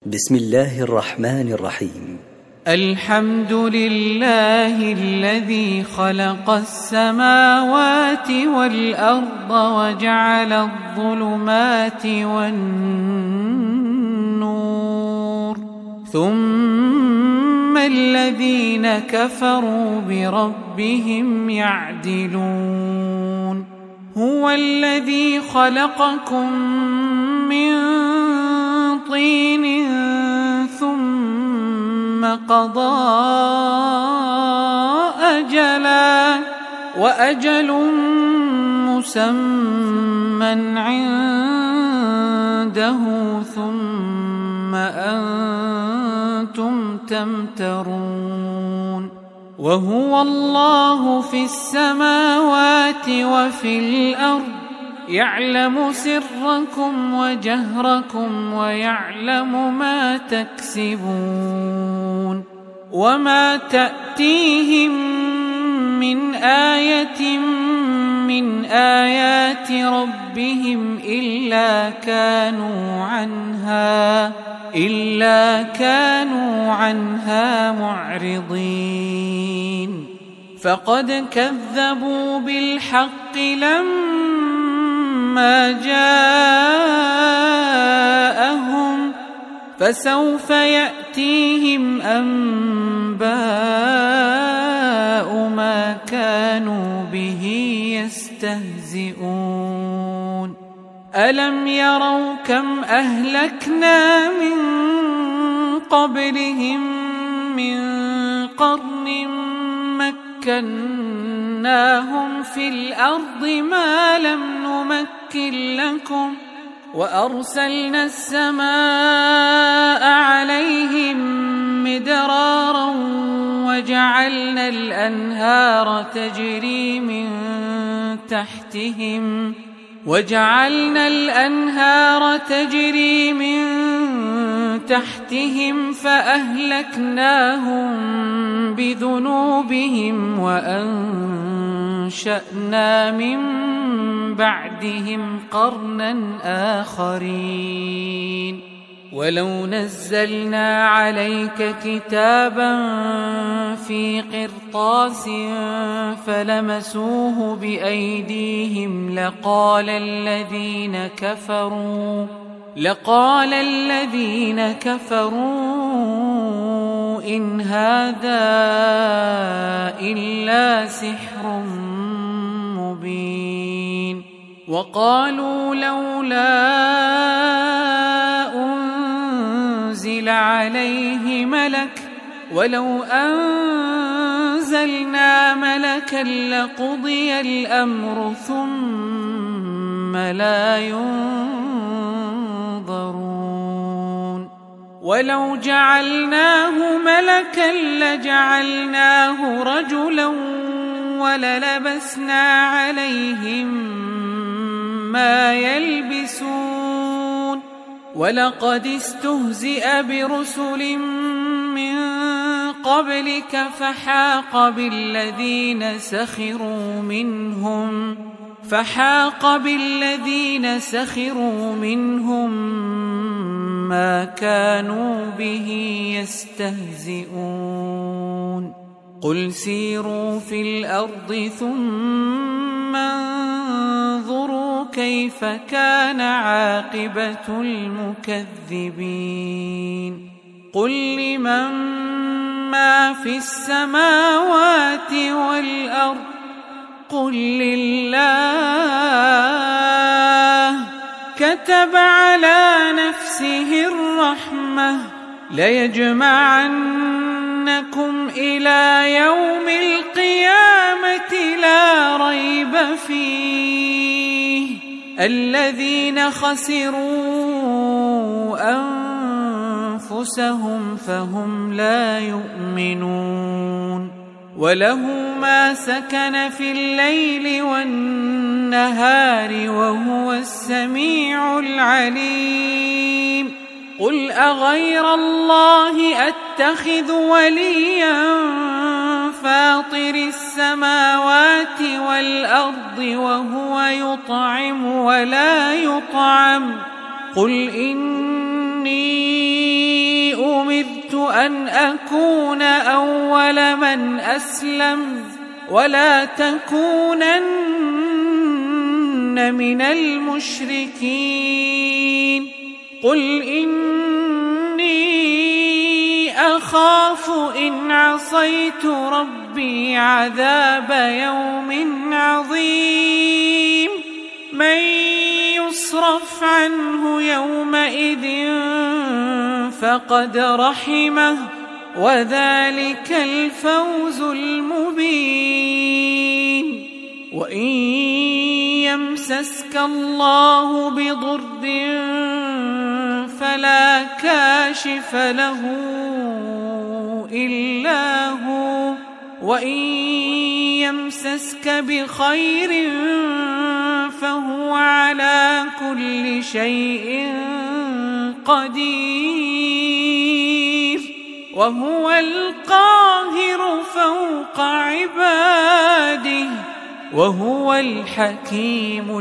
بسم الله الرحمن الرحيم. الحمد لله الذي خلق السماوات والأرض وجعل الظلمات والنور، ثم الذين كفروا بربهم يعدلون. هو الذي خلقكم من طين ثم قضى أجلا وأجل مسمى عنده، ثم أنتم تمترون. وهو الله في السماوات وفي الأرض، يعلم سركم وجهركم ويعلم ما تكسبون. وما تأتيهم من آية من آيات ربهم إلا كانوا عنها معرضين. فقد كذبوا بالحق لما جاءهم، فسوف يأتيهم أنباء ما كانوا به يستهزئون. ألم يروا كم أهلكنا من قبلهم من قرن مكناهم في الأرض ما لم نمكن لكم، وأرسلنا السماء عليهم مدرارا وجعلنا الأنهار تجري من تحتهم فأهلكناهم بذنوبهم وأنشأنا من بعدهم قرنا آخرين. ولو نزلنا عليك كتابا في قرطاس فلمسوه بأيديهم لقال الذين كفروا إن هذا إلا سحر مبين. وقالوا لولا أنزل عليه ملك، ولو أنزلنا ملكا لقضي الأمر ثم لا ينظرون. ولو جعلناه ملكا لجعلناه رجلا وللبسنا عليهم ما يلبسون. ولقد استهزئ برسل من قبلك فحاق بالذين سخروا منهم ما كانوا به يستهزئون. قل سيروا في الأرض ثم انظروا كيف كان عاقبة المكذبين. قل لمن ما في السماوات والأرض، قل لله. كتب على نفسه الرحمة ليجمعنكم إلى يوم القيامة لا ريب فيه. الذين خسروا أنفسهم فهم لا يؤمنون. وله ما سكن في الليل والنهار وهو السميع العليم. قل أغير الله أتخذ وليا فاطر السماوات والأرض وهو يطعم ولا يطعم. قل إني أن أكون أول من أسلم ولا تكونن من المشركين قل إني أخاف إن عصيت ربي عذاب يوم عظيم من يصرف عنه يومئذ فقد رحمه وذلك الفوز المبين وإن يمسسك الله بضر فلا كاشف له إلا هو وإن يمسسك بخير فهو على كل شيء قدير وهو القاهر فوق عباده وهو الحكيم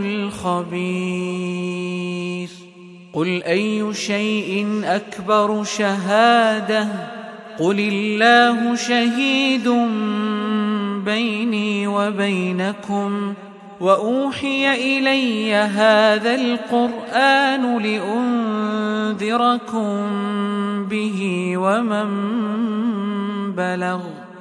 الخبير قل أي شيء أكبر شهادة قل الله شهيد بيني وبينكم وأوحي إلي هذا القرآن لأنذركم به ومن بلغ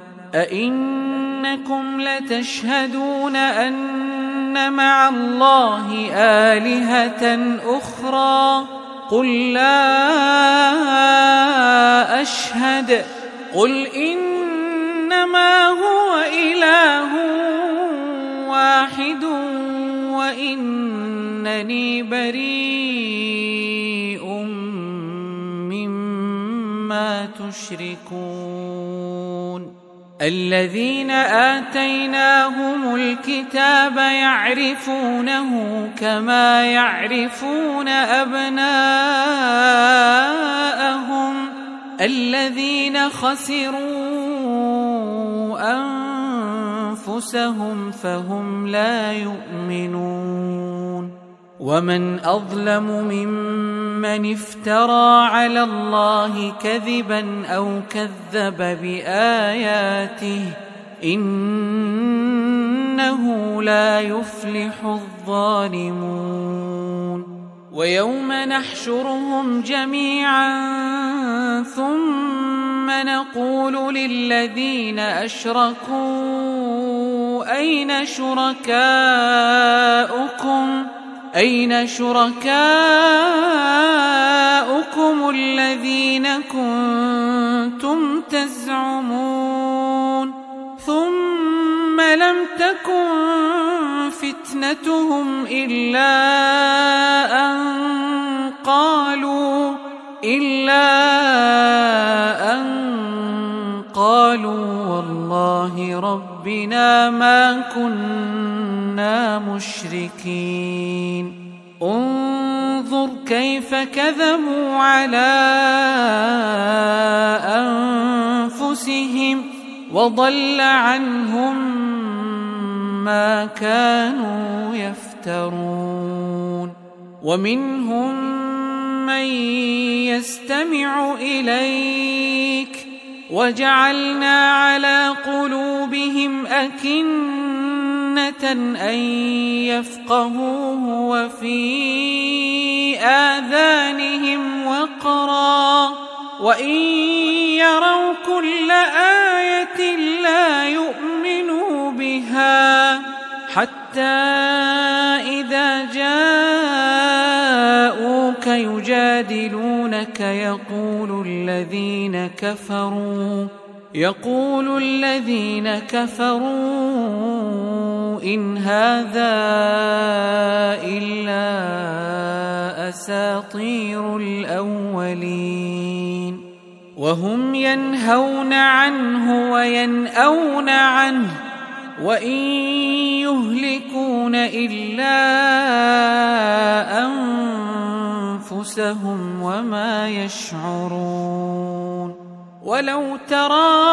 أئنكم لتشهدون أن مع الله آلهة أخرى قل لا أشهد قل إنما هو إله واحد وإنني بريء مما تشركون الذين آتيناهم الكتاب يعرفونه كما يعرفون أبناءهم الذين خسروا أنفسهم فهم لا يؤمنون ومن أظلم ممن افترى على الله كذبا أو كذب بآياته إنه لا يفلح الظالمون ويوم نحشرهم جميعا ثم نقول للذين أشركوا أين شركاؤكم الذين كنتم تزعمون ثم لم تكن فتنتهم إلا أن قالوا والله ربنا ما كنا مشركين انظر كيف كذبوا على أنفسهم وضل عنهم ما كانوا يفترون ومنهم من يستمع إليك وجعلنا على قلوبهم أكنة أن يفقهوه وفي آذانهم وقرا وإن يروا كل آية لا يؤمنوا بها حتى إذا جاءوك يجادلونك يقول الذين كفروا إن هذا إلا أساطير الأولين وهم ينهون عنه وينأون عنه وإن يهلكون إلا أنفسهم وما يشعرون ولو ترى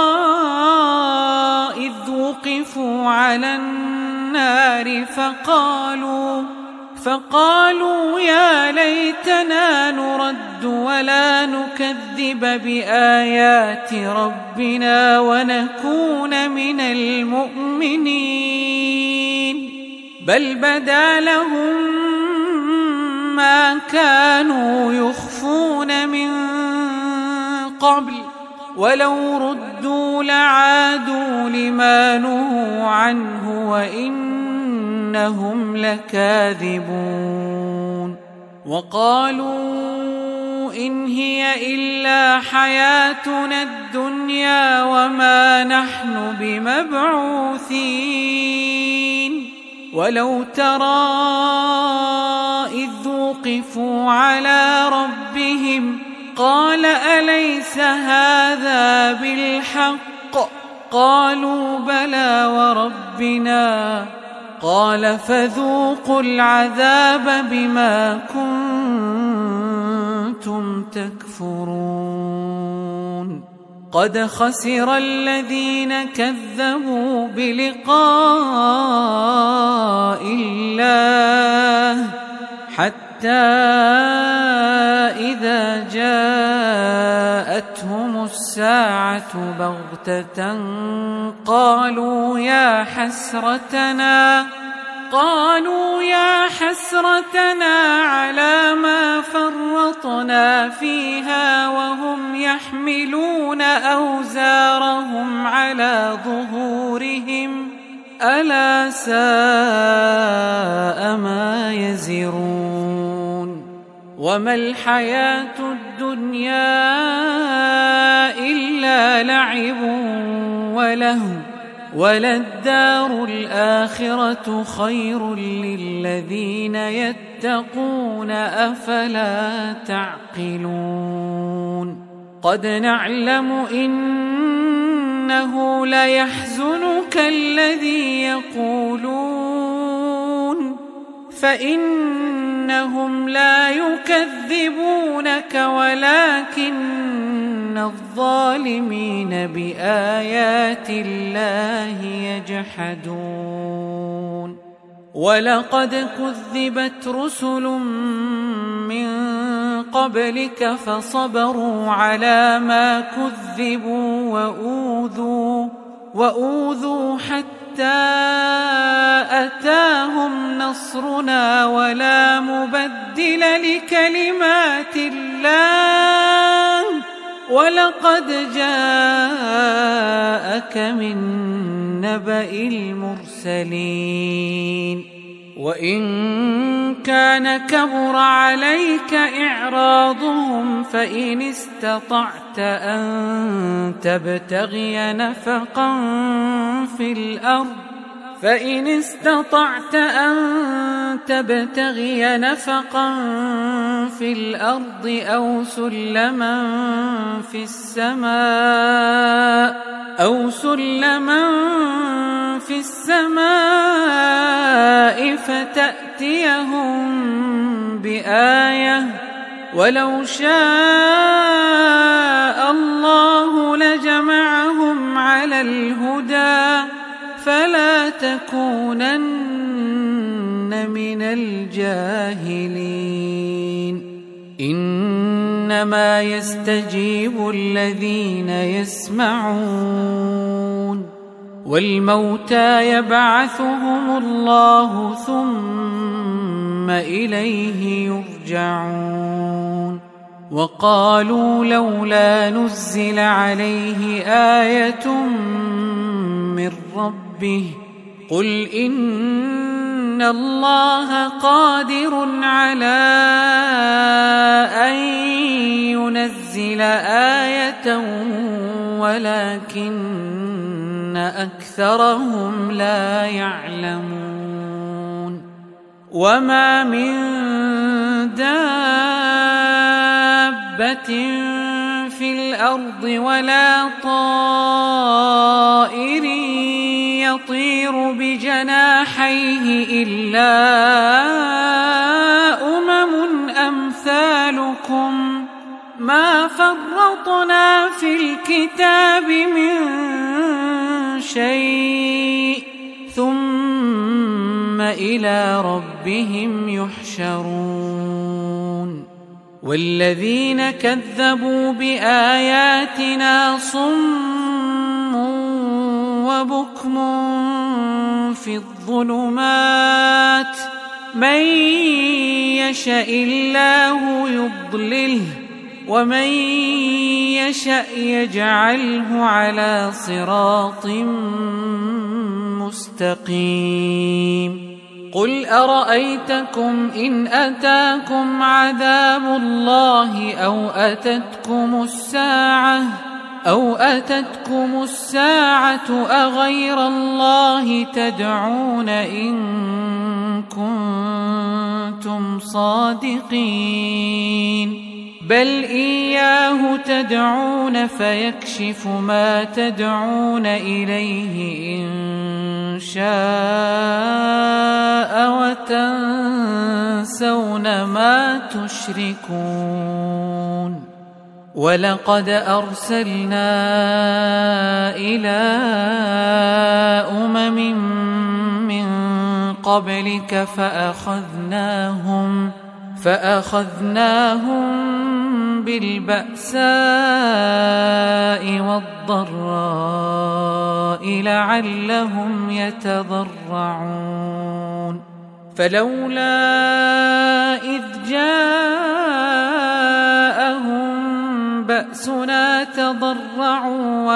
إذ وقفوا على النار فقالوا يا ليتنا نرد ولا نكذب بآيات ربنا ونكون من المؤمنين بل بدا لهم ما كانوا يخفون من قبل ولو ردوا لعادوا لما نهوا عنه وإنهم لكاذبون وقالوا إن هي إلا حياتنا الدنيا وما نحن بمبعوثين ولو ترى إذ وقفوا على ربهم قال أليس هذا بالحق قالوا بلى وربنا قال فذوقوا العذاب بما كنتم تكفرون قد خسر الذين كذبوا بلقاء الله حتى إذا جاءتهم الساعة بغتة قالوا يا حسرتنا على ما فرطنا فيها وهم يحملون أوزارهم على ظهورهم ألا ساء ما يزرون وما الحياة الدنيا إلا لعب ولهو وللدار الآخرة خير للذين يتقون أفلا تعقلون قد نعلم إنه ليحزنك الذي يقولون فإنهم لا يكذبونك ولكن الظالمين بآيات الله يجحدون ولقد كذبت رسل من قبلك فصبروا على ما كذبوا وأوذوا حتى أتاهم نصرنا ولا مبدل لكلمات الله ولقد جاءك من نبأ المرسلين وإن كان كبر عليك إعراضهم فإن استطعت أن تبتغي نفقا في الأرض أو سلما في السماء فتأتيهم بآية ولو شاء الله لجمعهم على الهدى فلا تكونن من الجاهلين إنما يستجيب الذين يسمعون والموتى يبعثهم الله ثم إليه يرجعون وقالوا لولا نزل عليه آية من ربه قل إن الله قادر على أن ينزل آية ولكن أكثرهم لا يعلمون وما من دابة في الأرض ولا طائر يطير بجناحيه إلا أمثالكم ما فرطنا في الكتاب من شيء ثم إلى ربهم يحشرون والذين كذبوا بآياتنا صم وبكم في الظلمات من يشاء الله يضلله ومن يشاء يجعله على صراط مستقيم قل أرأيتكم إن أتاكم عذاب الله أو أتتكم الساعة أغير الله تدعون إن كنتم صادقين بل إياه تدعون فيكشف ما تدعون إليه إن شاء وتنسون ما تشركون ولقد أرسلنا إلى أمم من قبلك فأخذناهم بالبأساء والضراء لعلهم يتضرعون فلولا إذ جاءهم بأسنا تضرعوا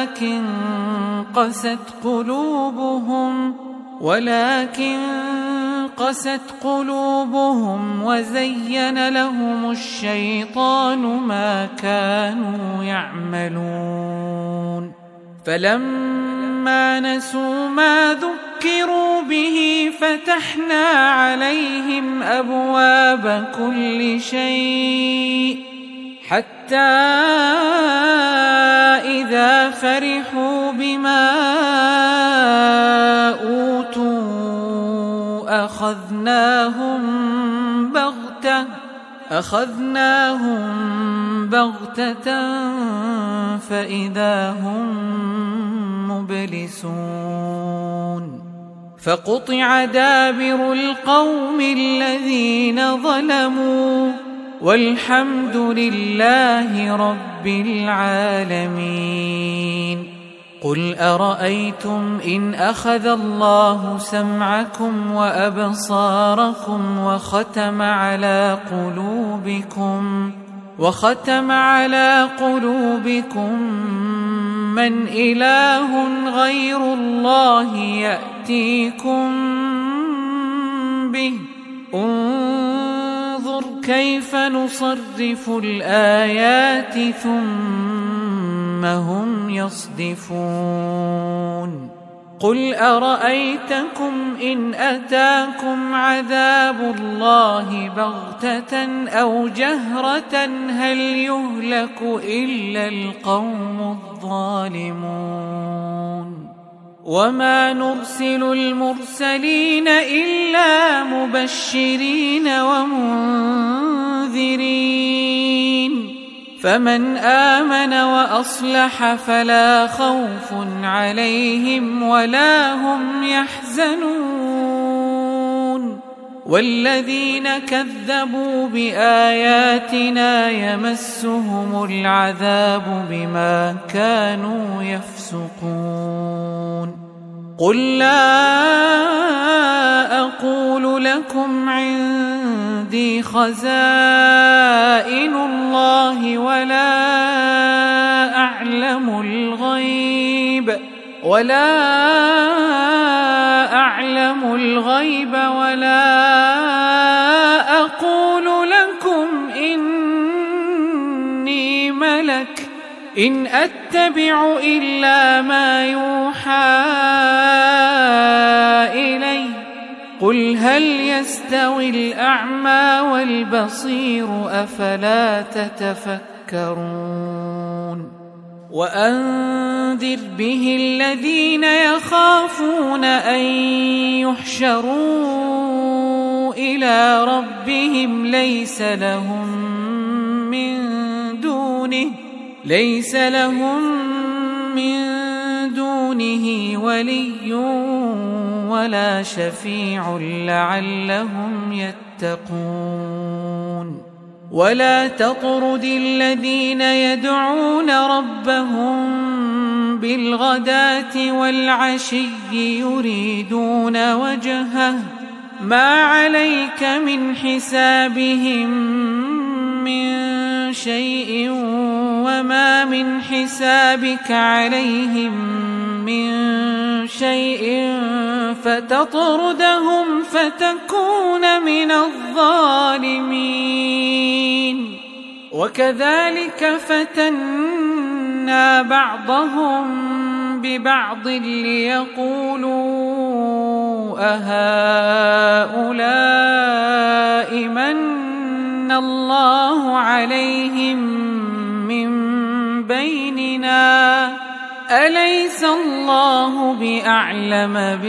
ولكن قست قلوبهم وزين لهم الشيطان ما كانوا يعملون فلما نسوا ما ذكروا به فتحنا عليهم أبواب كل شيء حتى إذا فرحوا بما أوتوا أخذناهم بغتة فإذا هم مبلسون فقطع دابر القوم الذين ظلموا والحمد لله رب العالمين قل أرأيتم إن أخذ الله سمعكم وأبصاركم وختم على قلوبكم من إله غير الله يأتيكم به انظر كيف نصرف الآيات ثم هم يصدفون قل أرأيتكم إن أتاكم عذاب الله بغتة أو جهرة هل يهلك إلا القوم الظالمون وما نرسل المرسلين إلا مبشرين ومنذرين فمن آمن وأصلح فلا خوف عليهم ولا هم يحزنون والذين كذبوا بآياتنا يمسهم العذاب بما كانوا يفسقون قل لا أقول لكم عندي خزائن الله ولا أعلم الغيب ولا أقول لكم إني ملك إن أتبع إلا ما يوحى إلي قل هل يستوي الأعمى والبصير أفلا تتفكرون وأنذر به الذين يخافون أن يحشروا إلى ربهم ليس لهم من دونه ولي ولا شفيع لعلهم يتقون ولا تطرد الذين يدعون ربهم بالغداة والعشي يريدون وجهه ما عليك من حسابهم من شيء وما من حسابك عليهم من شيء فتطردهم فتكون من الظالمين وكذلك فتنا بعضهم ببعض ليقولوا أهؤلاء من الله عليهم من بيننا أليس الله بأعلم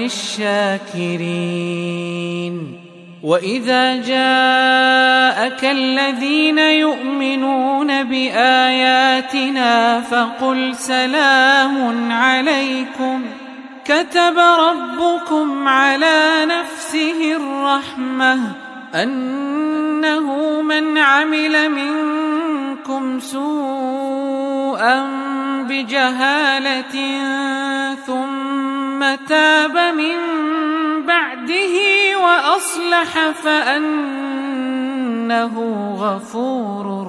بالشاكرين وإذا جاءك الذين يؤمنون بآياتنا فقل سلام عليكم كتب ربكم على نفسه الرحمة أنه من عمل منكم سوءا بجهالة ثم تاب من بعده وأصلح فأنه غفور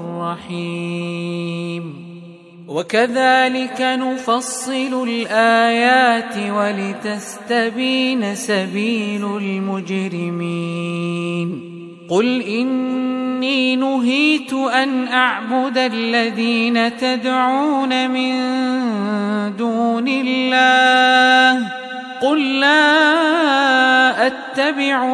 رحيم وكذلك نفصل الآيات ولتستبين سبيل المجرمين قل إني نهيت أن أعبد الذين تدعون من دون الله قل لا أتبع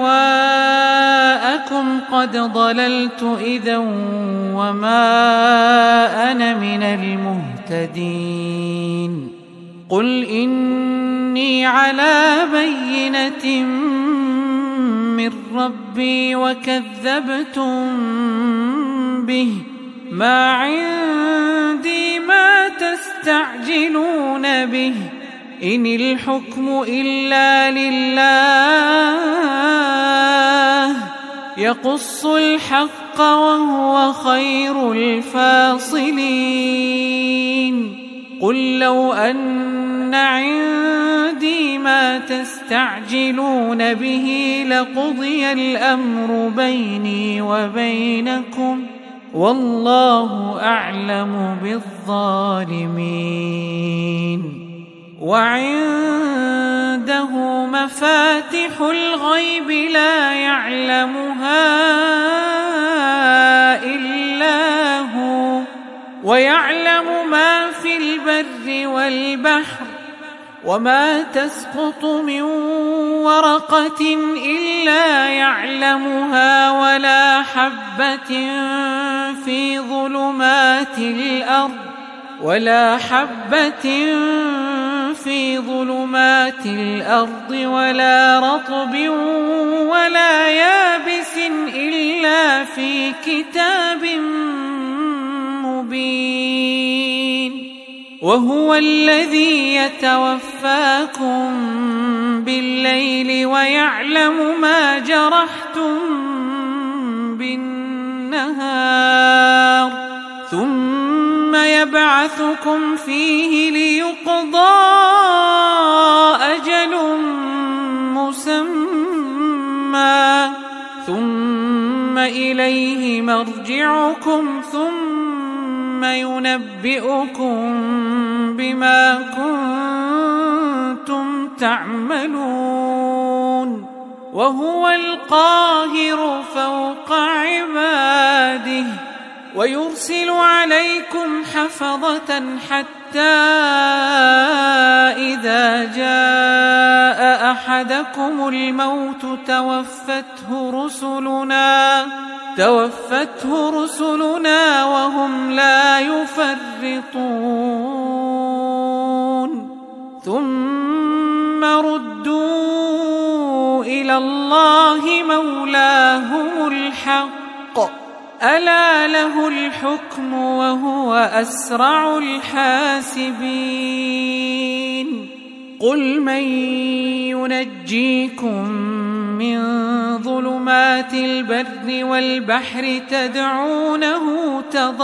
أهواءكم قد ضللت إذا وما أنا من المهتدين قل إني على بينة من ربي وكذبتم به ما عندي ما تستعجلون به إن الحكم إلا لله يقص الحق وهو خير الفاصلين قل لو أن عندي ما تستعجلون به لقضي الأمر بيني وبينكم والله أعلم بالظالمين وعنده مفاتح الغيب لا يعلمها إلا هو ويعلم ما في البر والبحر وما تسقط من ورقة إلا يعلمها ولا حبة في ظلمات الأرض ولا رطب ولا يابس إلا في كتاب مبين وهو الذي يتوفاكم بالليل ويعلم ما جرحتم بالنهار ثم يبعثكم فيه ليقضى أجل مسمى ثم إليه مرجعكم ثم ينبئكم بما كنتم تعملون وهو القاهر فوق عباده ويرسل عليكم حفظة حتى إذا جاء أحدكم الموت توفته رسلنا وهم لا يفرطون ثم ردوا إلى الله مولاهم الحق ألا له الحكم وهو أسرع الحاسبين قل من ينجيكم من ظلمات البر والبحر تدعونه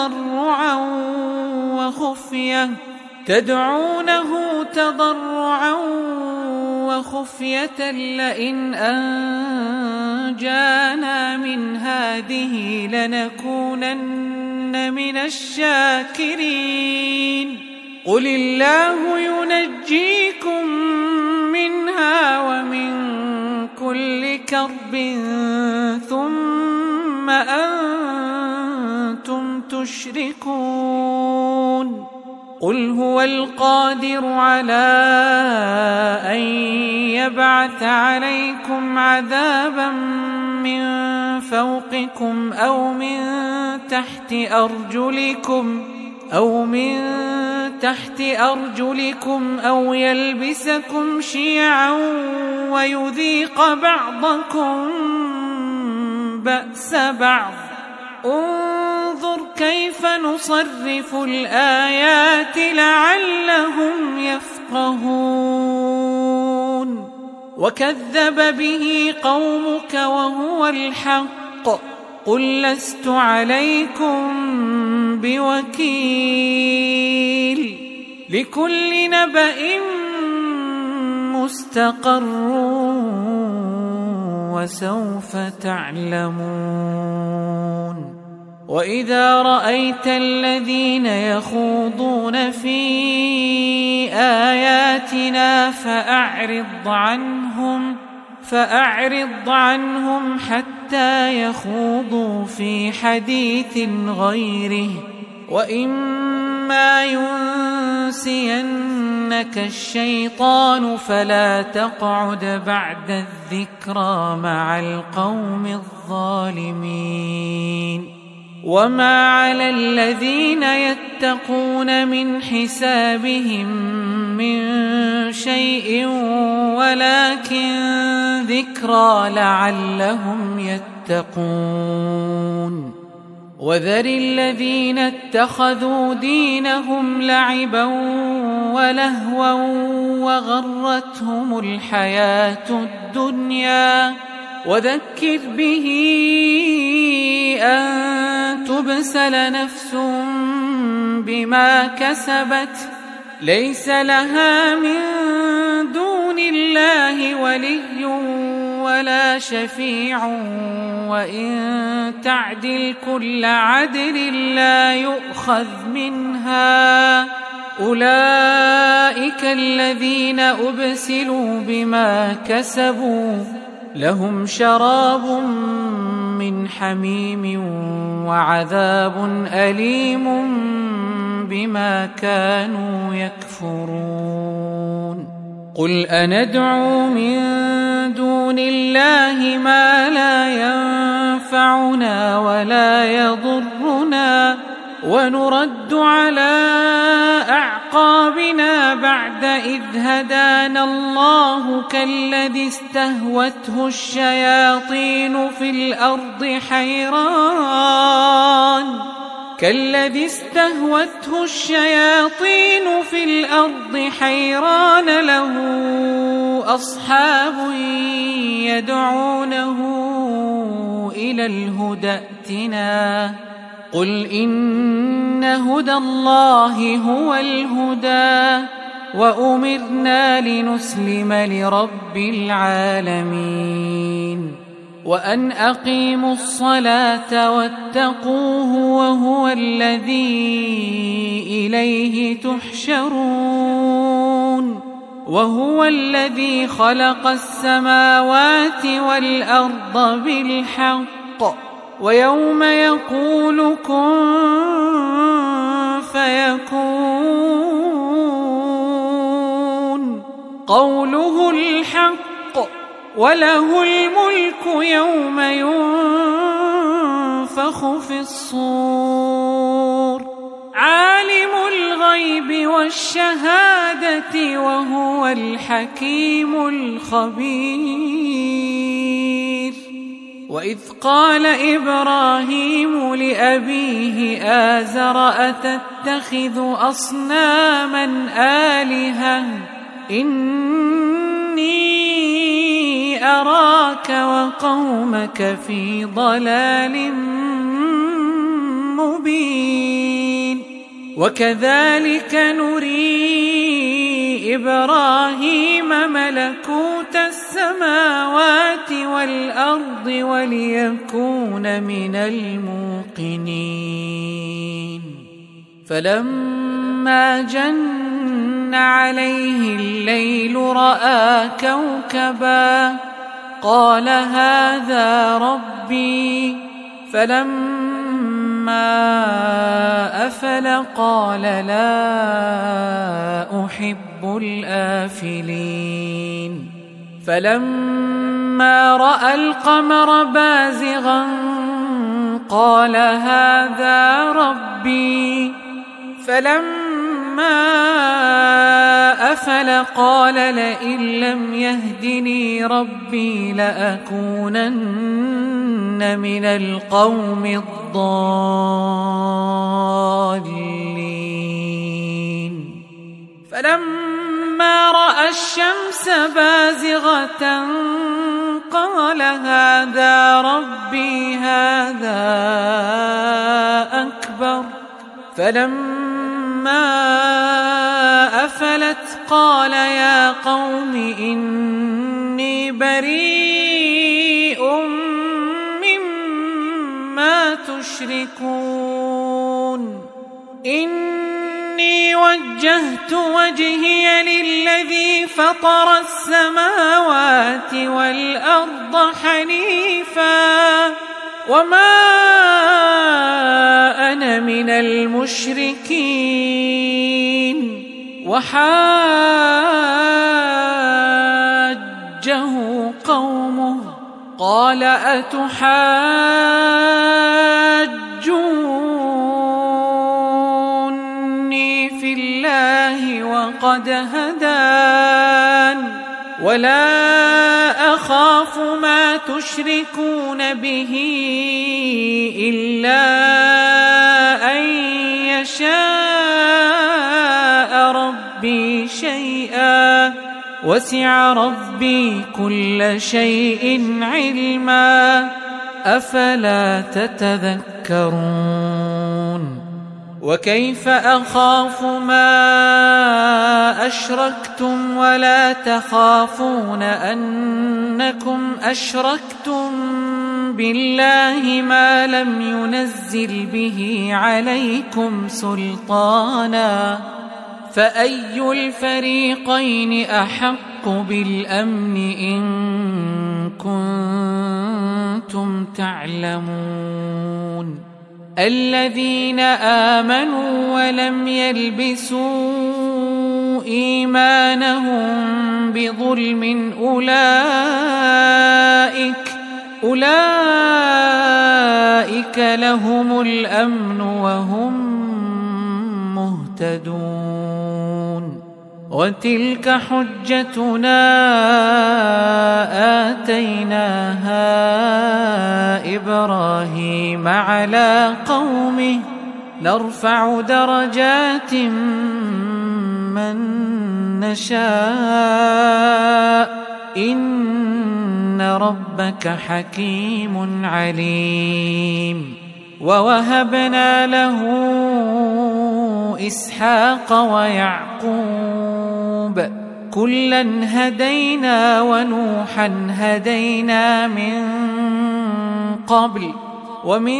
تضرعا وخفية لئن أنجانا من هذه لنكونن من الشاكرين قل الله ينجيكم منها ومن كل كرب ثم أنتم تشركون قل هو القادر على أن يبعث عليكم عذابا من فوقكم أو من تحت أرجلكم أو يلبسكم شيعا ويذيق بعضكم بأس بعض انظر كيف نصرف الآيات لعلهم يفقهون وكذب به قومك وهو الحق قل لست عليكم بوكيل لكل نبأ مستقر وسوف تعلمون وإذا رأيت الذين يخوضون في آياتنا فأعرض عنهم حتى يخوضوا في حديث غيره وإما ينسينك الشيطان فلا تقعد بعد الذكرى مع القوم الظالمين وما على الذين يتقون من حسابهم من شيء ولكن ذكرى لعلهم يتقون وذر الذين اتخذوا دينهم لعبا ولهوا وغرتهم الحياة الدنيا وذكر به أن تبسل نفس بما كسبت ليس لها من دون الله ولي ولا شفيع وإن تعدل كل عدل لا يؤخذ منها أولئك الذين أبسلوا بما كسبوا لهم شراب من حميم وعذاب أليم بما كانوا يكفرون قل أندعو من دون الله ما لا ينفعنا ولا يضرنا ونرد على أعقابنا بعد إذ هدانا الله كالذي استهوته الشياطين في الأرض حيران له أصحاب يدعونه إلى الهدى ائتنا قل إن هدى الله هو الهدى وأمرنا لنسلم لرب العالمين وأن أقيموا الصلاة واتقوه وهو الذي إليه تحشرون وهو الذي خلق السماوات والأرض بالحق ويوم يقول كن فيكون قوله الحق وله الملك يوم ينفخ في الصور عالم الغيب والشهادة وهو الحكيم الخبير وإذ قال إبراهيم لأبيه آزر أتتخذ أصناما آلهة إني أراك وقومك في ضلال مبين وكذلك نري إبراهيم ملكوت السماوات والأرض وليكون من الموقنين فلما جن عليه الليل رأى كوكبا قال هذا ربي فلما أفل قال لا أحب الآفلين فلما رأى القمر بازغا قال هذا ربي فلما أفل قال لئن لم يهدني ربي لأكونن من القوم الضالين فلما رأى الشمس بازغة قال هذا ربي هذا أكبر فلما أفلت قال يا قوم إني بريء مما تشركون إني وجهت وجهي للذي فطر السماوات والأرض حنيفا وما أنا من المشركين وحاجه قومه قال أتحاجوني في الله وقد هدان ولا أخاف ما تشركون به إلا أن يشاء ربي شيئا وسع ربي كل شيء علما أفلا تتذكرون وكيف أخاف ما أشركتم ولا تخافون أنكم أشركتم بالله ما لم ينزل به عليكم سلطانا فأي الفريقين أحق بالأمن إن كنتم تعلمون الذين آمنوا ولم يلبسوا إيمانهم بظلم أولئك لهم الأمن وهم مهتدون وتلك حجتنا آتيناها إبراهيم على قومه نرفع درجات من نشاء إن ربك حكيم عليم ووهبنا له إسحاق ويعقوب كلا هدينا ونوحا هدينا من قبل ومن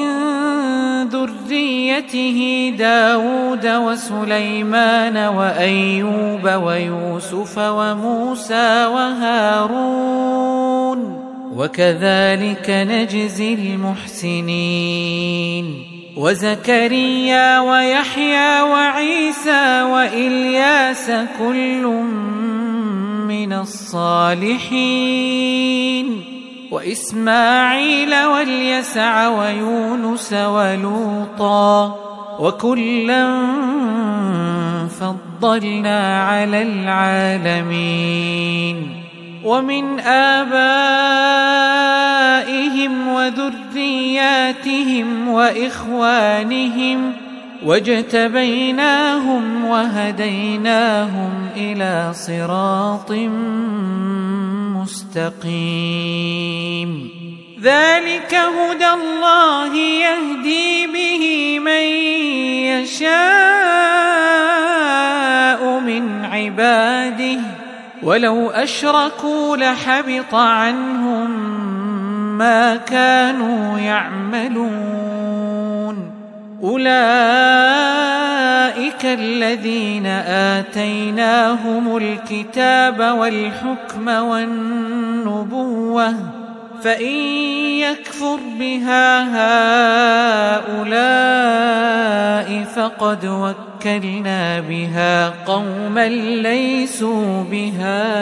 ذريته داود وسليمان وأيوب ويوسف وموسى وهارون وكذلك نجزي المحسنين وزكريا ويحيى وعيسى وإلياس كل من الصالحين وإسماعيل واليسع ويونس ولوطا وكلا فضلنا على العالمين ومن آبائهم آبائهم وذرياتهم وإخوانهم واجتبيناهم وهديناهم إلى صراط مستقيم ذلك هدى الله يهدي به من يشاء من عباده ولو أشركوا لحبط عنهم ما كانوا يعملون أولئك الذين آتيناهم الكتاب والحكم والنبوة فإن يكفر بها هؤلاء فقد وكلنا بها قوما ليسوا بها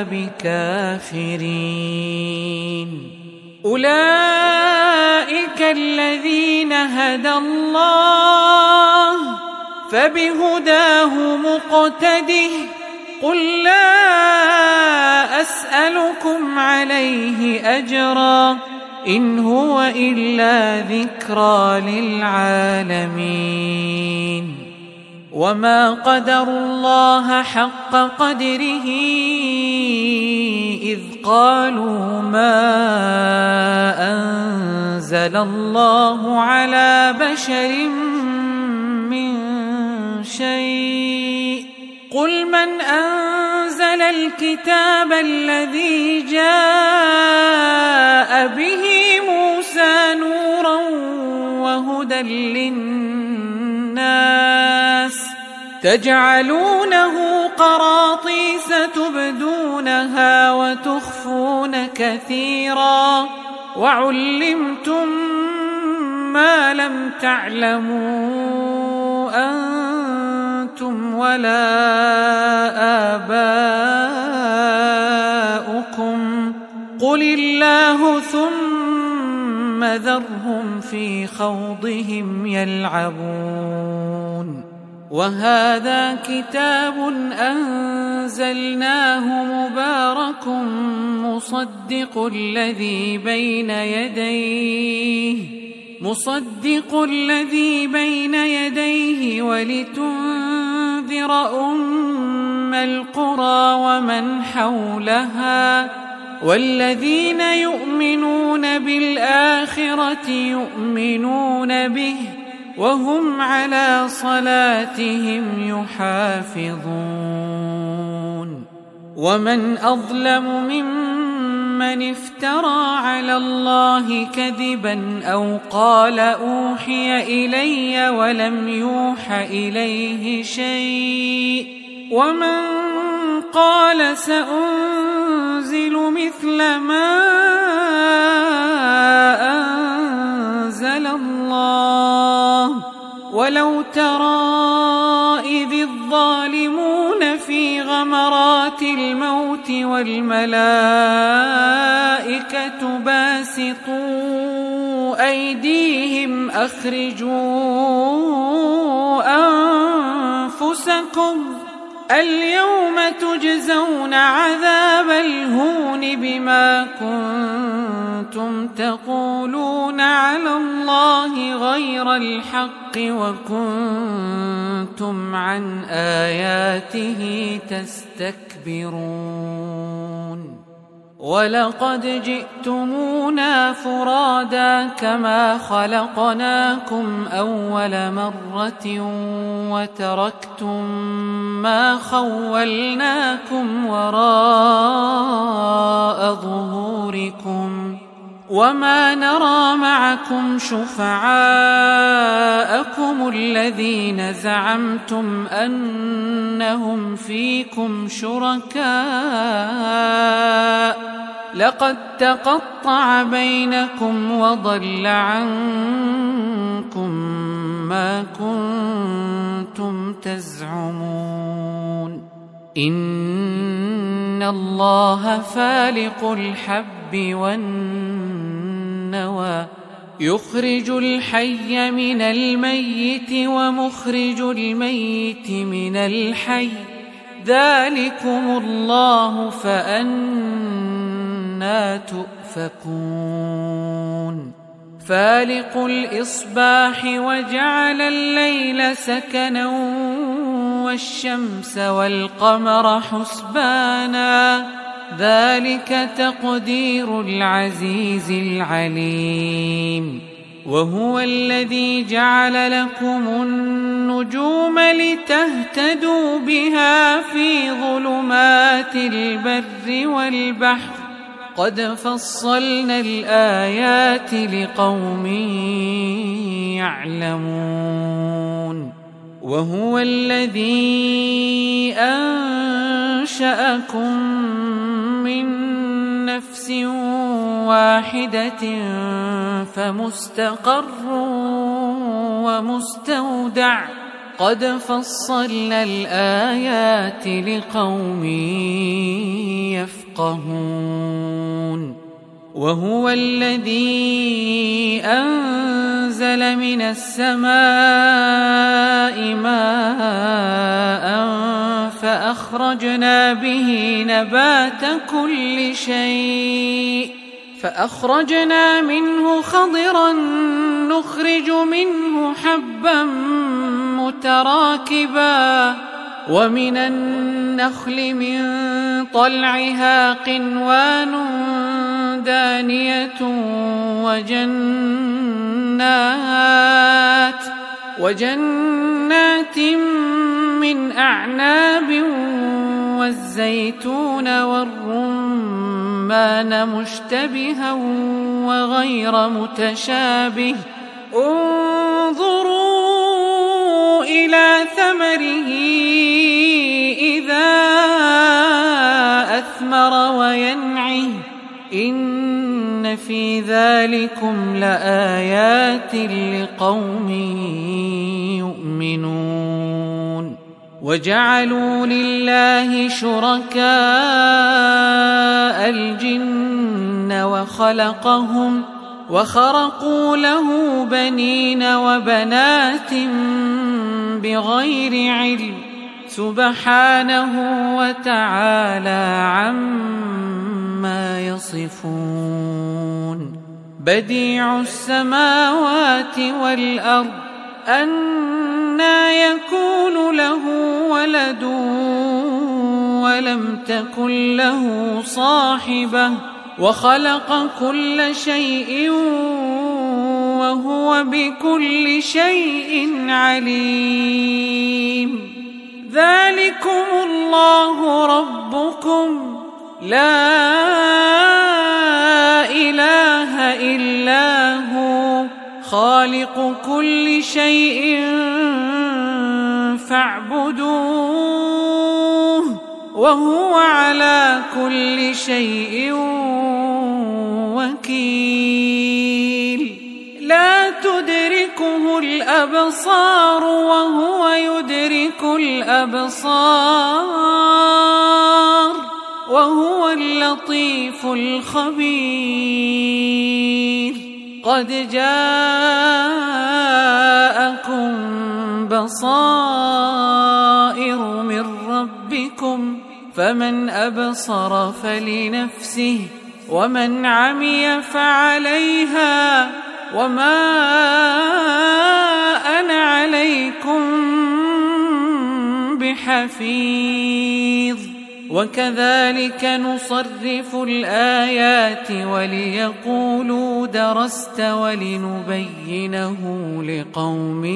بكافرين أولئك الذين هدى الله فبهداه مقتده قل لا أسألكم عليه أجرا إن هو إلا ذكرى للعالمين وما قدروا الله حق قدره إذ قالوا ما أنزل الله على بشر من شيء قل من أنزل الكتاب الذي جاء به موسى نورا وهدى للناس تجعلونه قراطيس تبدونها وتخفون كثيرا وعلمتم ما لم تعلموا أنتم ولا آباؤكم قل الله ثم ذرهم في خوضهم يلعبون وهذا كتاب أنزلناه مبارك مصدق الذي بين يديه ولتنذر أم القرى ومن حولها والذين يؤمنون بالآخرة يؤمنون به وهم على صلاتهم يحافظون ومن أظلم ممن افترى على الله كذبا أو قال أوحي إلي ولم يوح إليه شيء ومن قال سأنزل مثل ما أنزل الله ولو ترى إذ الظالمون في غمرات الموت والملائكة باسطوا أيديهم أخرجوا أنفسكم اليوم تجزون عذاب الهون بما كنتم تقولون على الله غير الحق وكنتم عن آياته تستكبرون ولقد جئتمونا فرادا كما خلقناكم أول مرة وتركتم ما خولناكم وراء ظهوركم وما نرى معكم شفعاءكم الذين زعمتم أنهم فيكم شركاء لقد تقطع بينكم وضل عنكم ما كنتم تزعمون إن الله فالق الحب والنوى يخرج الحي من الميت ومخرج الميت من الحي ذلكم الله فأنى تؤفكون فالق الإصباح وجعل الليل سكنا والشمس والقمر حسبانا ذلك تقدير العزيز العليم وهو الذي جعل لكم النجوم لتهتدوا بها في ظلمات البر والبحر قد فصلنا الآيات لقوم يعلمون وهو الذي أنشأكم من نفس واحدة فمستقر ومستودع قد فصلنا الآيات لقوم يفقهون وهو الذي أنزل من السماء ماء فأخرجنا به نبات كل شيء فأخرجنا منه خضرا نخرج منه حبا متراكبا ومن النخل من طلعها قنوان دانية وجنات من أعناب والزيتون والرمان مشتبها وغير متشابه انظروا إلى ثمره إذا أثمر وينعه إن في ذلكم لآيات لقوم يؤمنون وجعلوا لله شركاء الجن وخرقوا له بنين وبنات بغير علم سبحانه وتعالى عما يصفون بديع السماوات والأرض أنى يكون له ولد ولم تكن له صاحبة وخلق كل شيء وهو بكل شيء عليم ذلكم الله ربكم لا إله إلا هو خالق كل شيء فاعبدوه وهو على كل شيء وكيل لا تدركه الأبصار وهو يدرك الأبصار وهو اللطيف الخبير قد جاءكم بصائر من ربكم فمن أبصر فلنفسه ومن عمي فعليها وما أنا عليكم بحفيظ وكذلك نصرف الآيات وليقولوا درست ولنبينه لقوم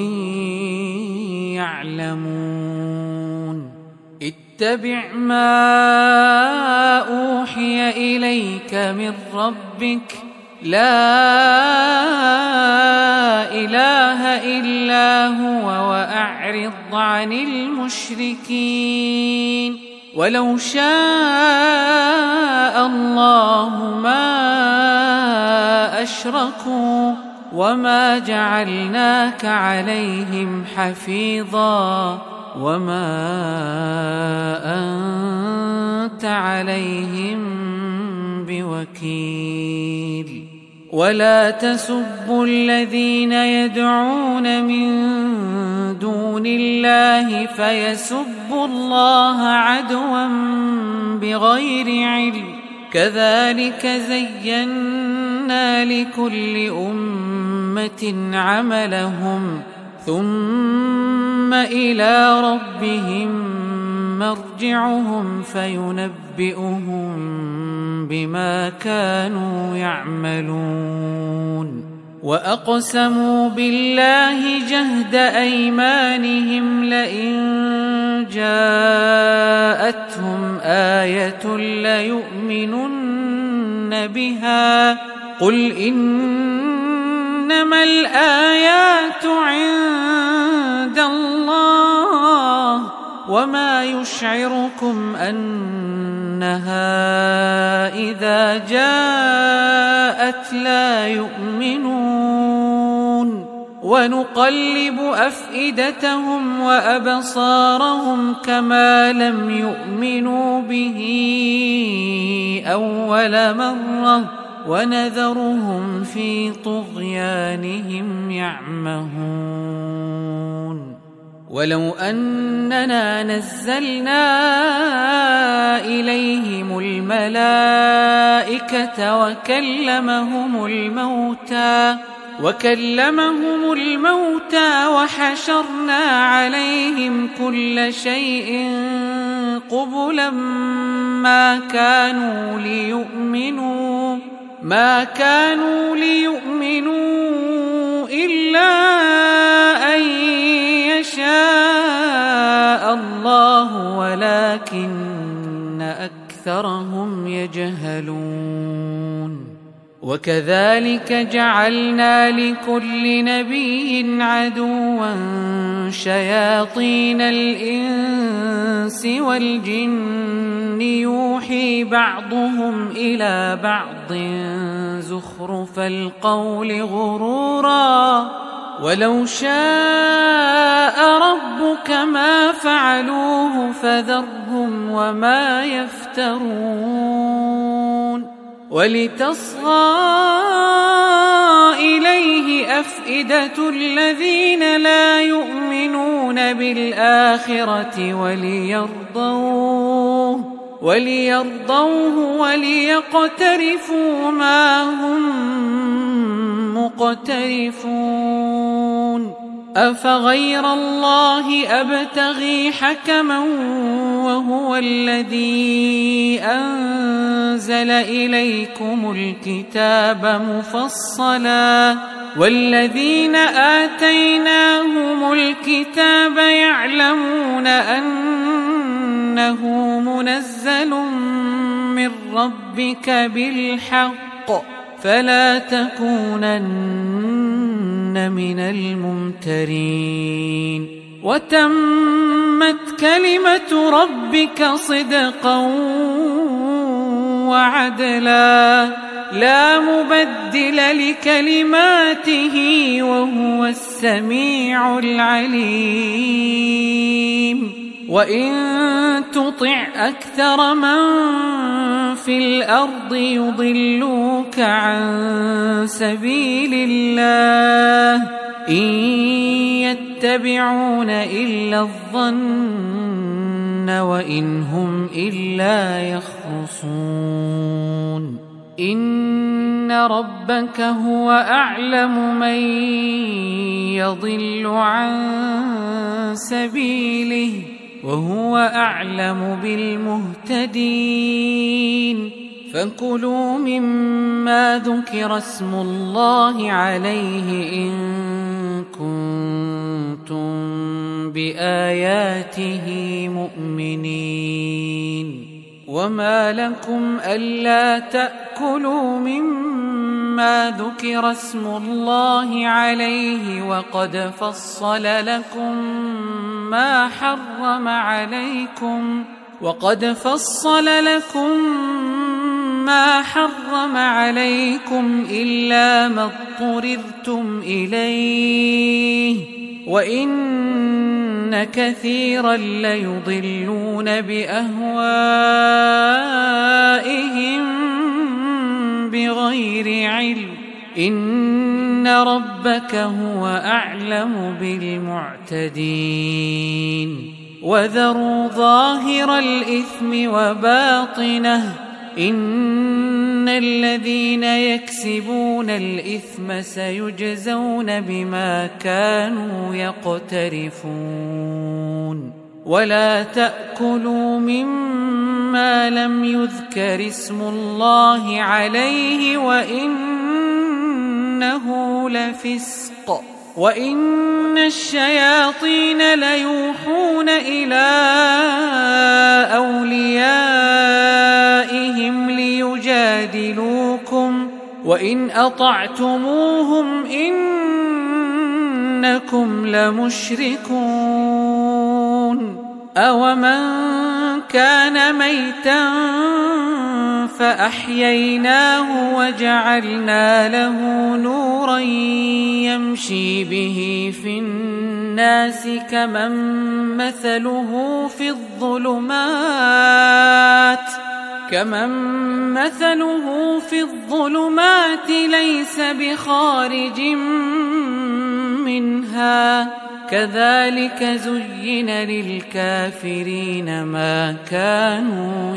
يعلمون اتبع ما أوحي إليك من ربك لا إله إلا هو وأعرض عن المشركين ولو شاء الله ما أشركوا وما جعلناك عليهم حفيظا وما أنت عليهم بوكيل ولا تسبوا الذين يدعون من دون الله فيسبوا الله عدوا بغير علم كذلك زينا لكل أمة أمة عملهم ثم إلى ربهم مرجعهم فينبئهم بما كانوا يعملون. وأقسموا بالله جهد أيمانهم لئن جاءتهم آية ليؤمنن بها قل إنما الآيات عند الله وما يشعركم أنها إذا جاءت لا يؤمنون. ونقلب أفئدتهم وأبصارهم كما لم يؤمنوا به أول مرة ونذرهم في طغيانهم يعمهون. ولو أننا نزلنا إليهم الملائكة وكلمهم الموتى وحشرنا عليهم كل شيء قبلا ما كانوا ليؤمنوا إلا أن يشاء الله ولكن أكثرهم يجهلون. وكذلك جعلنا لكل نبي عدوا شياطين الإنس والجن يوحي بعضهم إلى بعض زخرف القول غرورا ولو شاء ربك ما فعلوه فذرهم وما يفترون. ولتصغى إليه أفئدة الذين لا يؤمنون بالآخرة وليرضوه وليقترفوا ما هم مقترفون. أفغير الله أبتغي حكما وهو الذي أنزل إليكم الكتاب مفصلا والذين آتيناهم الكتاب يعلمون أنه منزل من ربك بالحق فلا تكونن من الممترين. وتمت كلمة ربك صدقا وعدلا لا مبدل لكلماته وهو السميع العليم. وإن تطع أكثر من في الأرض يضلوك عن سبيل الله إن يتبعون إلا الظن وإن هم إلا يخرصون. إن ربك هو أعلم من يضل عن سبيله وهو أعلم بالمهتدين. فكلوا مما ذكر اسم الله عليه إن كنتم بآياته مؤمنين. وما لكم ألا تأكلوا مما ذكر اسم الله عليه وقد فصل لكم ما حرم عليكم إلا ما اضطررتم إليه وإن كثيرا ليضلون بأهوائهم بغير علم إن ربك هو أعلم بالمعتدين. وذروا ظاهر الإثم وباطنه إن الذين يكسبون الإثم سيجزون بما كانوا يقترفون ولا تأكلوا مما لم يذكر اسم الله عليه وإنه لفسق وإن الشياطين ليوحون إلى أوليائهم ليجادلوكم وإن أطعتموهم إنكم لمشركون أومن كان ميتا فأحييناه وجعلنا له نورا يمشي به في الناس كمن مثله في الظلمات ليس بخارج منها كذلك زين للكافرين ما كانوا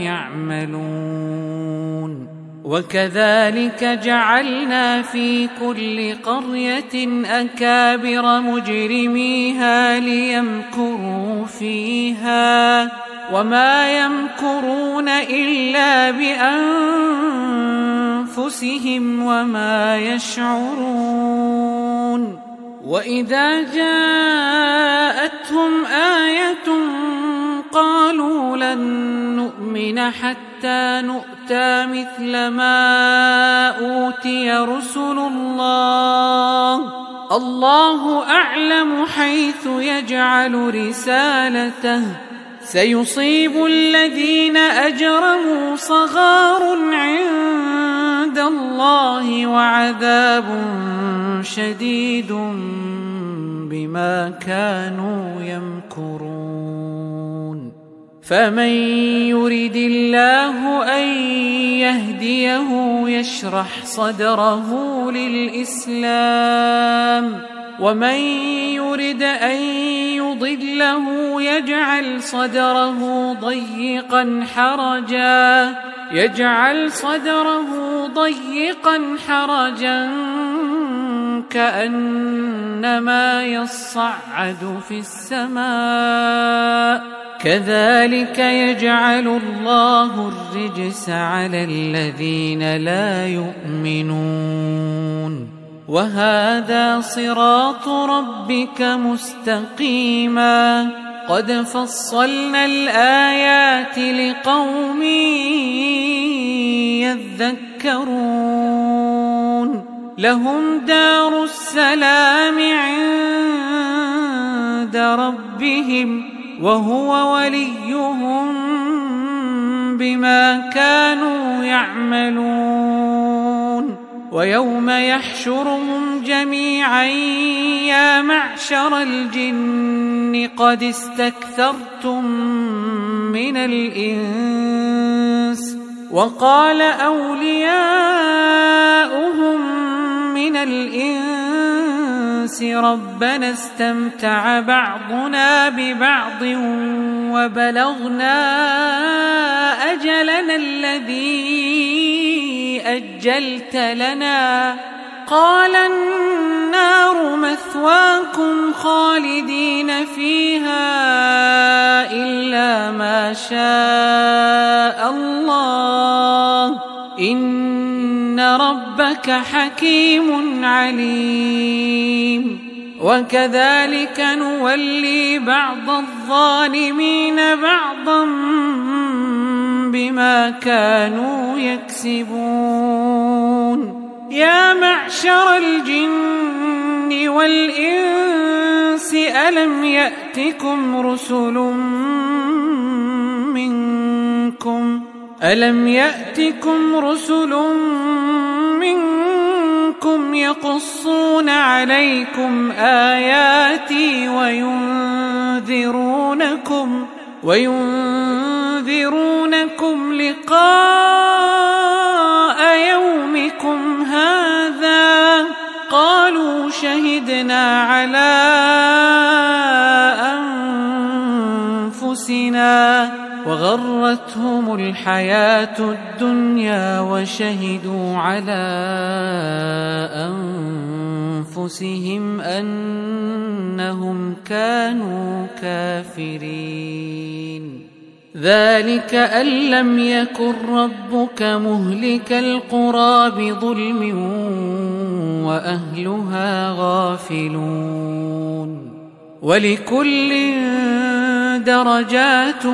يعملون وكذلك جعلنا في كل قرية أكابر مجرميها ليمكروا فيها وما يمكرون إلا بأنفسهم وما يشعرون وإذا جاءتهم آية قالوا لن نؤمن حتى نؤتى مثل ما أوتي رسل الله أعلم حيث يجعل رسالته سيصيب الذين أجرموا صغار عند الله وعذاب شديد بما كانوا يمكرون فمن يرد الله أن يهديه يشرح صدره للإسلام ومن يرد أن يضله يجعل صدره ضيقا حرجا كأنما يصعد في السماء كذلك يجعل الله الرجس على الذين لا يؤمنون وهذا صراط ربك مستقيما قد فصلنا الآيات لقوم يذكرون لهم دار السلام عند ربهم وهو وليهم بما كانوا يعملون ويوم يحشرهم جميعا يا معشر الجن قد استكثرتم من الإنس وقال أولياؤهم من الإنس ربنا استمتع بعضنا ببعض وبلغنا أجلنا الذي أجلت لنا قال النار مثواكم خالدين فيها إلا ما شاء الله إن ربك حكيم عليم وكذلك نولي بعض الظالمين بعضا بما كانوا يكسبون يا معشر الجن والإنس ألم يأتكم رسل منكم يقصون عليكم آياتي وينذرونكم لقاء يومكم هذا قالوا شهدنا على أنفسنا وغرتهم الحياة الدنيا وشهدوا على أنفسهم أنهم كانوا كافرين. ذلك أن لم يكن ربك مهلك القرى بظلم وأهلها غافلون. ولكل درجات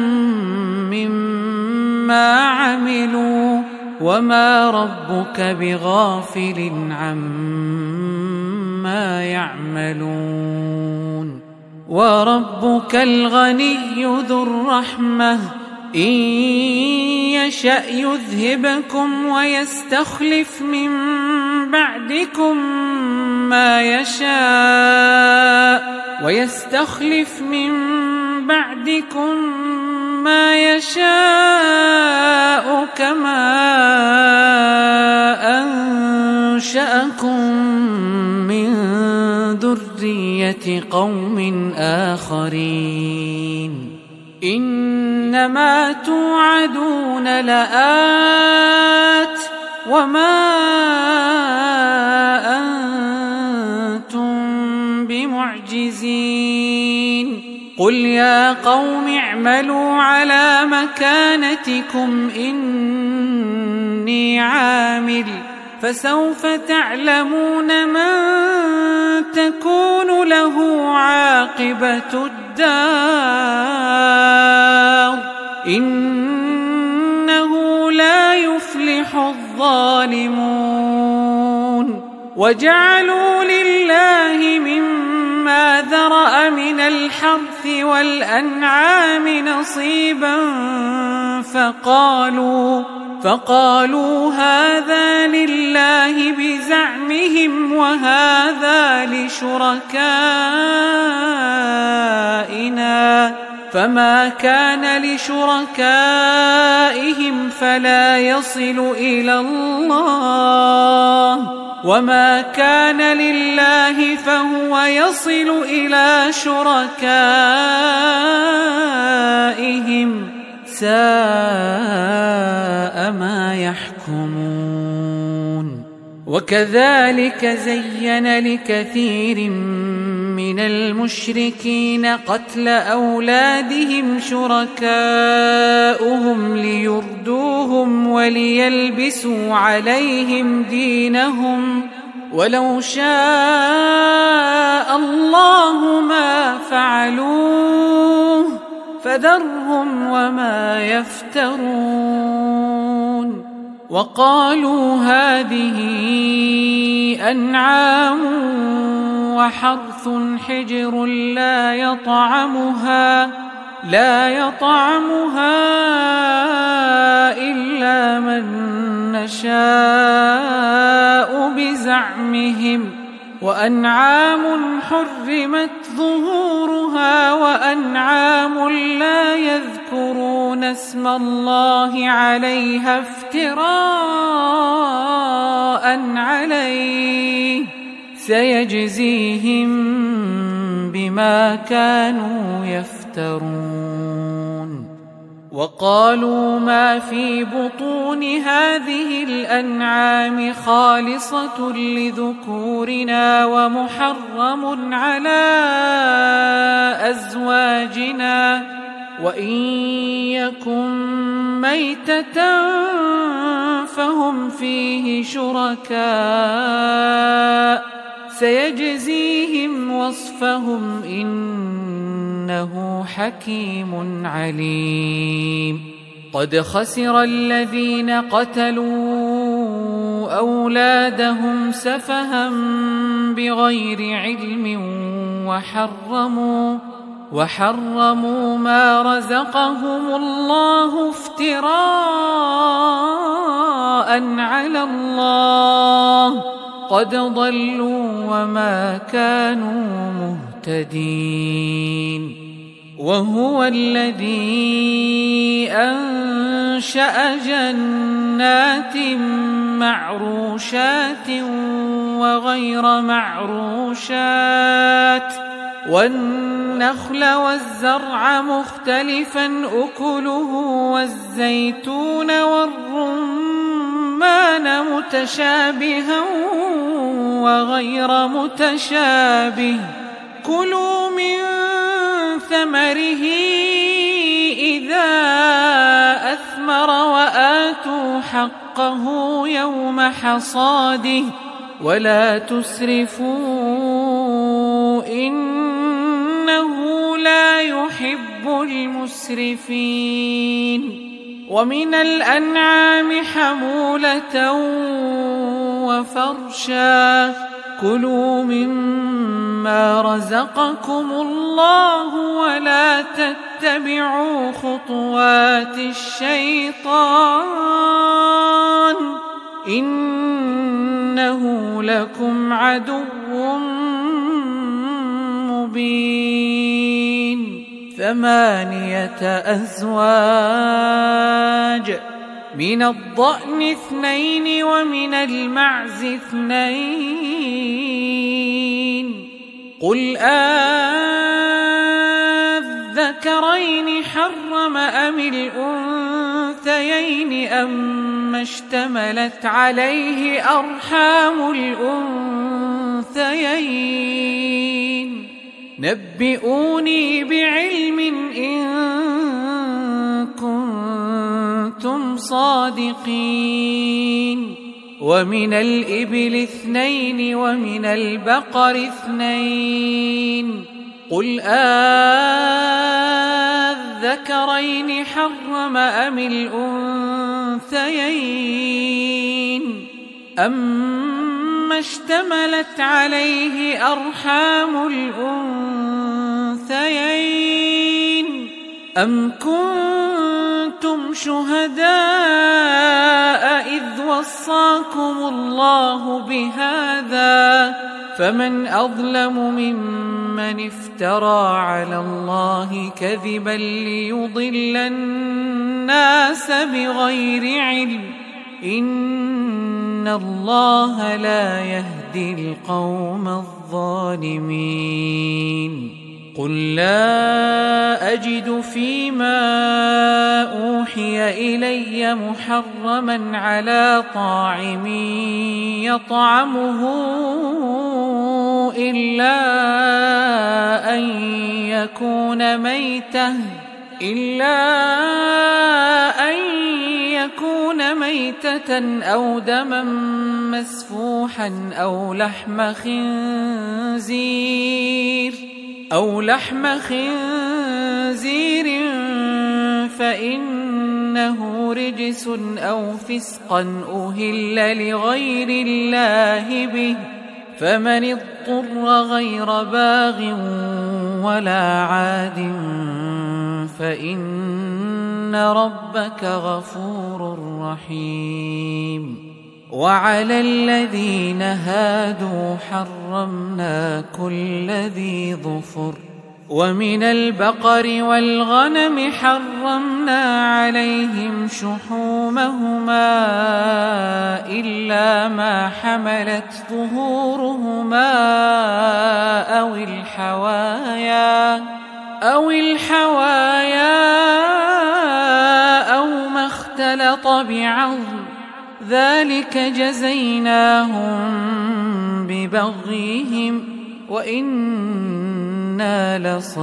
مما عملوا وما ربك بغافل عما يعملون. وربك الغني ذو الرحمة إن يشأ يذهبكم ويستخلف من بعدكم ما يشاء كما أنشأكم من ذرية قوم آخرين. إنما توعدون لآت وما أنتم بمعجزين. قل يا قوم اعملوا على مكانتكم إني عامل فسوف تعلمون من تكون له عاقبة الدار إنه لا يفلح الظالمون. وجعلوا لله مما ذرأ من الحرث والأنعام نصيبا فقالوا هذا لله بزعمهم وهذا لشركائنا فما كان لشركائهم فلا يصل إلى الله وما كان لله فهو يصل إلى شركائهم ساء ما يحكمون. وكذلك زين لكثير من المشركين قتل أولادهم شركاؤهم ليردوهم وليلبسوا عليهم دينهم ولو شاء الله ما فعلوه فذرهم وما يفترون. وقالوا هذه أنعام وحرث حجر لا يطعمها إلا من نشاء بزعمهم وأنعام حرمت ظهورها وأنعام لا يذكرون اسم الله عليها افتراء عليه سيجزيهم بما كانوا يفترون. وقالوا ما في بطون هذه الأنعام خالصة لذكورنا ومحرم على أزواجنا وإن يكن ميتة فهم فيه شركاء سيجزيهم وصفهم إنه حكيم عليم. قد خسر الذين قتلوا أولادهم سفها بغير علم وحرموا ما رزقهم الله افتراء على الله قد ضلوا وما كانوا مهتدين. وهو الذي أنشأ جنات معروشات وغير معروشات والنخل والزرع مختلفا أكله والزيتون والرمان متشابها وغير متشابه كلوا من ثمره إذا أثمر وآتوا حقه يوم حصاده ولا تسرفوا إنه لا يحب المسرفين ومن الأنعام حمولة وفرشا كلوا مما رزقكم الله ولا تتبعوا خطوات الشيطان إنه لكم عدو مبين 8 أزواج من الضأن 2 ومن المعز 2 قل أذكرين حرم أم الأنثيين أما اشتملت عليه أرحام الأنثيين نبئوني بعلم إن كنتم صادقين ومن الإبل 2 ومن البقر 2 قل أذكرين حرم أم الأنثيين أما اشتملت عليه أرحام الأنثيين أم كنتم شهداء إذ وصاكم الله بهذا فمن أظلم ممن افترى على الله كذبا ليضل الناس بغير علم إن الله لا يهدي القوم الظالمين قل لا أجد فيما أوحي إلي محرما على طاعم يطعمه إلا أن يكون ميتة أو دما مسفوحا أو لحم خنزير فإنه رجس أو فسقا أهل لغير الله به فمن اضطر غير باغ ولا عاد فإن ربك غفور رحيم وعلى الذين هادوا حرمنا كل ذي ظفر ومن البقر والغنم حرمنا عليهم شحومهما إلا ما حملت ظهورهما أو الحوايا أو ما اختلط بعظم ذلك جزيناهم ببغيهم وإنا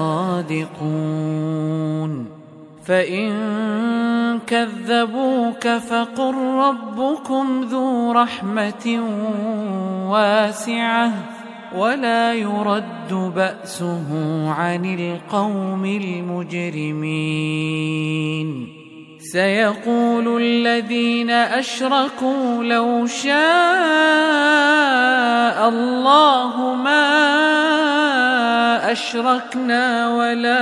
لصادقون فإن كذبوك فقل ربكم ذو رحمة واسعة ولا يرد بأسه عن القوم المجرمين سيقول الذين أشركوا لو شاء الله ما أشركنا ولا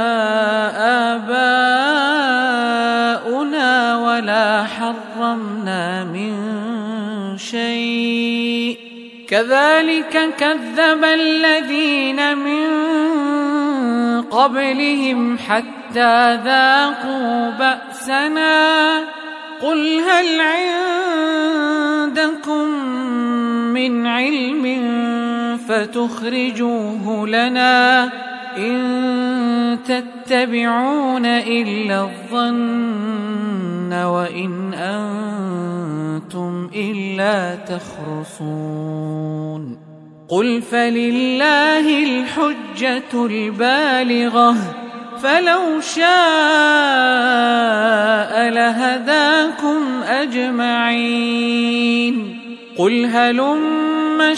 آباؤنا ولا حرمنا من شيء كذلك كذب الذين من قبلهم حتى ذاقوا بأسنا قل هل عندكم من علم فتخرجوه لنا إن تتبعون إلا الظن وإن أنتم إلا تخرصون قل فلله الحجة البالغة فلو شاء لهداكم أجمعين قل هلم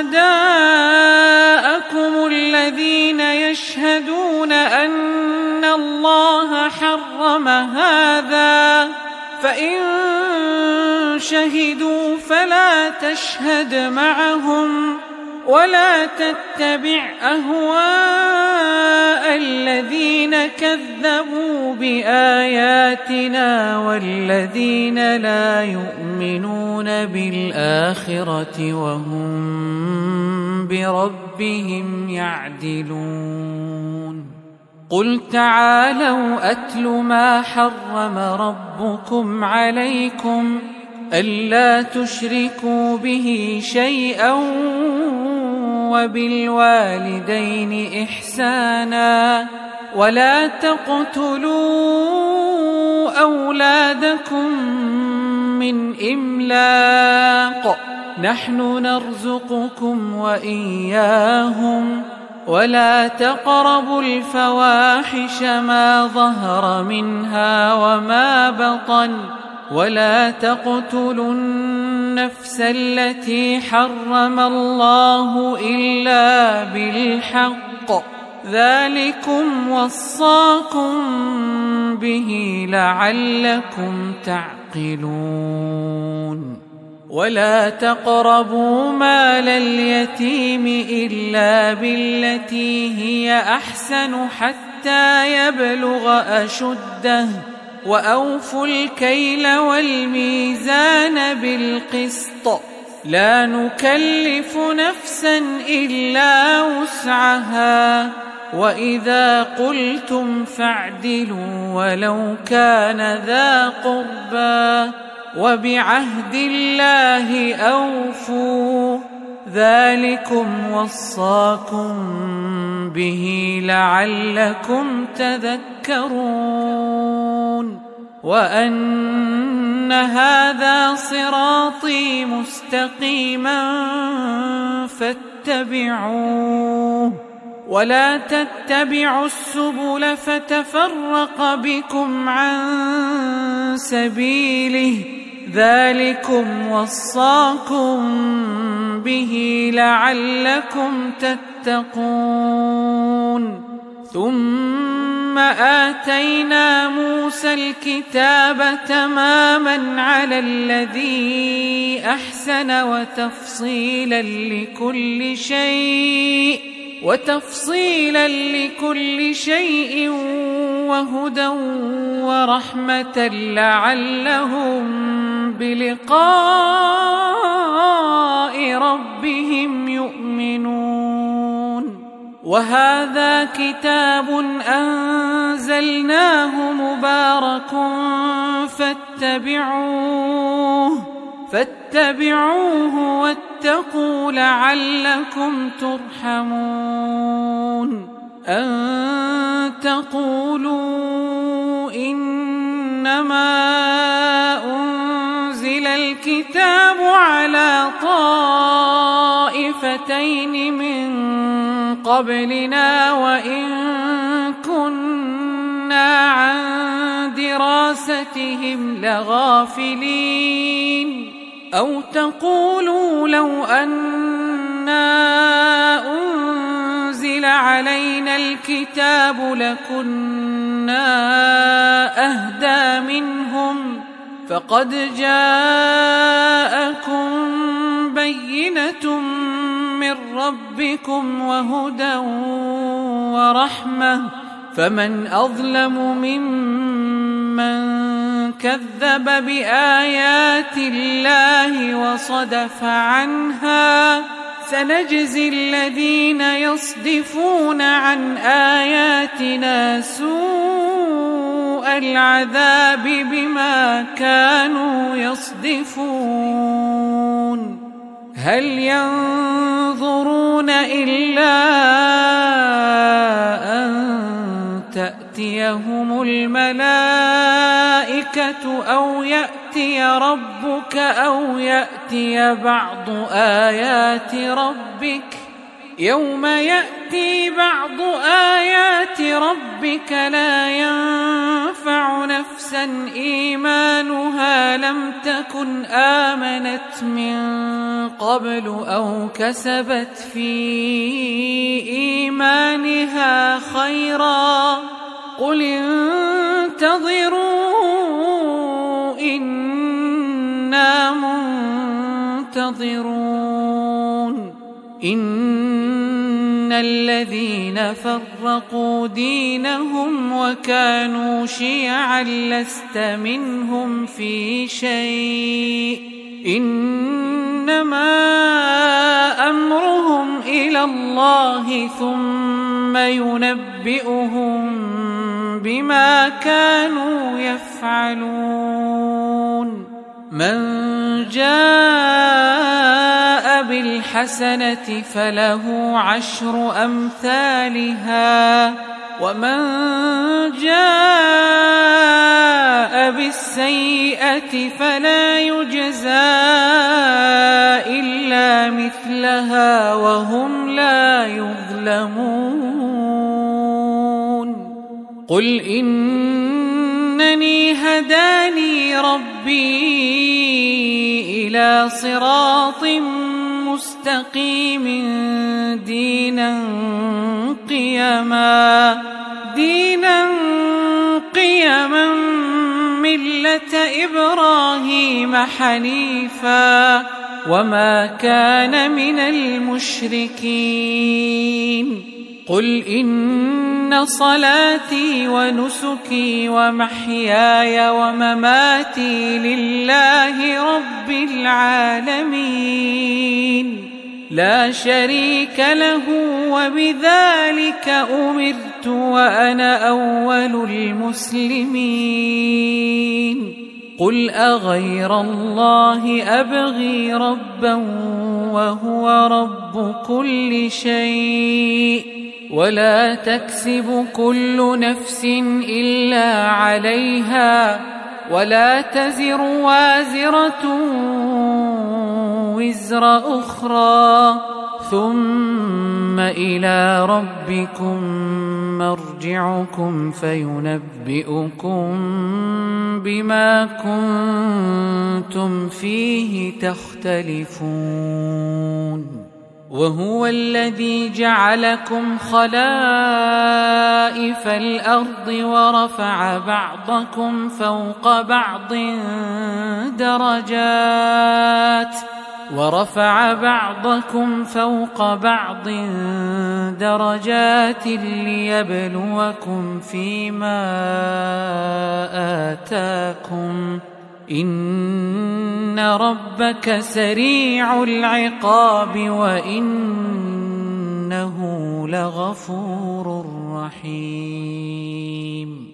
شهداءكم الذين يشهدون أن الله حرم هذا فإن شهدوا فلا تشهد معهم ولا تتبع أهواء الذين كذبوا بآياتنا والذين لا يؤمنون بالآخرة وهم بربهم يعدلون قل تعالوا أتل ما حرم ربكم عليكم ألا تشركوا به شيئا وبالوالدين إحسانا ولا تقتلوا أولادكم من إملاق نحن نرزقكم وإياهم ولا تقربوا الفواحش ما ظهر منها وما بطن ولا تقتلوا النفس التي حرم الله إلا بالحق ذلكم وصاكم به لعلكم تعقلون ولا تقربوا مال اليتيم إلا بالتي هي أحسن حتى يبلغ أشده وأوفوا الكيل والميزان بالقسط لا نكلف نفسا إلا وسعها وإذا قلتم فاعدلوا ولو كان ذا قربى وبعهد الله أوفوا ذلكم وصاكم به لعلكم تذكرون وأن هذا صراطي مستقيما فاتبعوه ولا تتبعوا السبل فتفرق بكم عن سبيله ذلكم وصاكم به لعلكم تتقون ثم آتينا موسى الكتاب تماما على الذي أحسن وتفصيلا لكل شيء وهدى ورحمة لعلهم بلقاء ربهم يؤمنون وهذا كتاب أنزلناه مبارك فاتبعوه واتقوا لعلكم ترحمون أن تقولوا إنما أنزل الكتاب على طائفتين من قبلنا وإن كنا عن دراستهم لغافلين أو تقولوا لو أنا أنزل علينا الكتاب لكنا أهدى منهم فقد جاءكم بينة من ربكم وهدى ورحمة فمن أظلم ممن كذب بآيات الله وصدف عنها سنجزي الذين يصدفون عن آياتنا سوء العذاب بما كانوا يصدفون هل ينظرون إلا أن تأتيهم الملائكة أو يأتي ربك أو يأتي بعض آيات ربك يوم يأتي بعض آيات ربك لا ينفع نفسا إيمانها لم تكن آمنت من قبل أو كسبت في إيمانها خيرا قل انتظروا إنا منتظرون إن الذين فرقوا دينهم وكانوا شيعا لست منهم في شيء إنما أمرهم إلى الله ثم ينبئهم بما كانوا يفعلون من جاء بالحسنة فله 10 أمثالها ومن جاء بالسيئة فلا يجزى إلا مثلها وهم لا يظلمون قل إنني هداني ربي إلى صراط مستقيم دينا قيما ملة إبراهيم حنيفا وما كان من المشركين قل إن صلاتي ونسكي ومحياي ومماتي لله رب العالمين لا شريك له وبذلك أمرت وأنا أول المسلمين قل أغير الله أبغي ربا وهو رب كل شيء ولا تكسب كل نفس إلا عليها ولا تزر وازرة وزر أخرى ثم إلى ربكم مرجعكم فينبئكم بما كنتم فيه تختلفون وهو الذي جعلكم خلائف الأرض ورفع بعضكم فوق بعض درجات ليبلوكم فيما آتاكم إن ربك سريع العقاب وإنه لغفور رحيم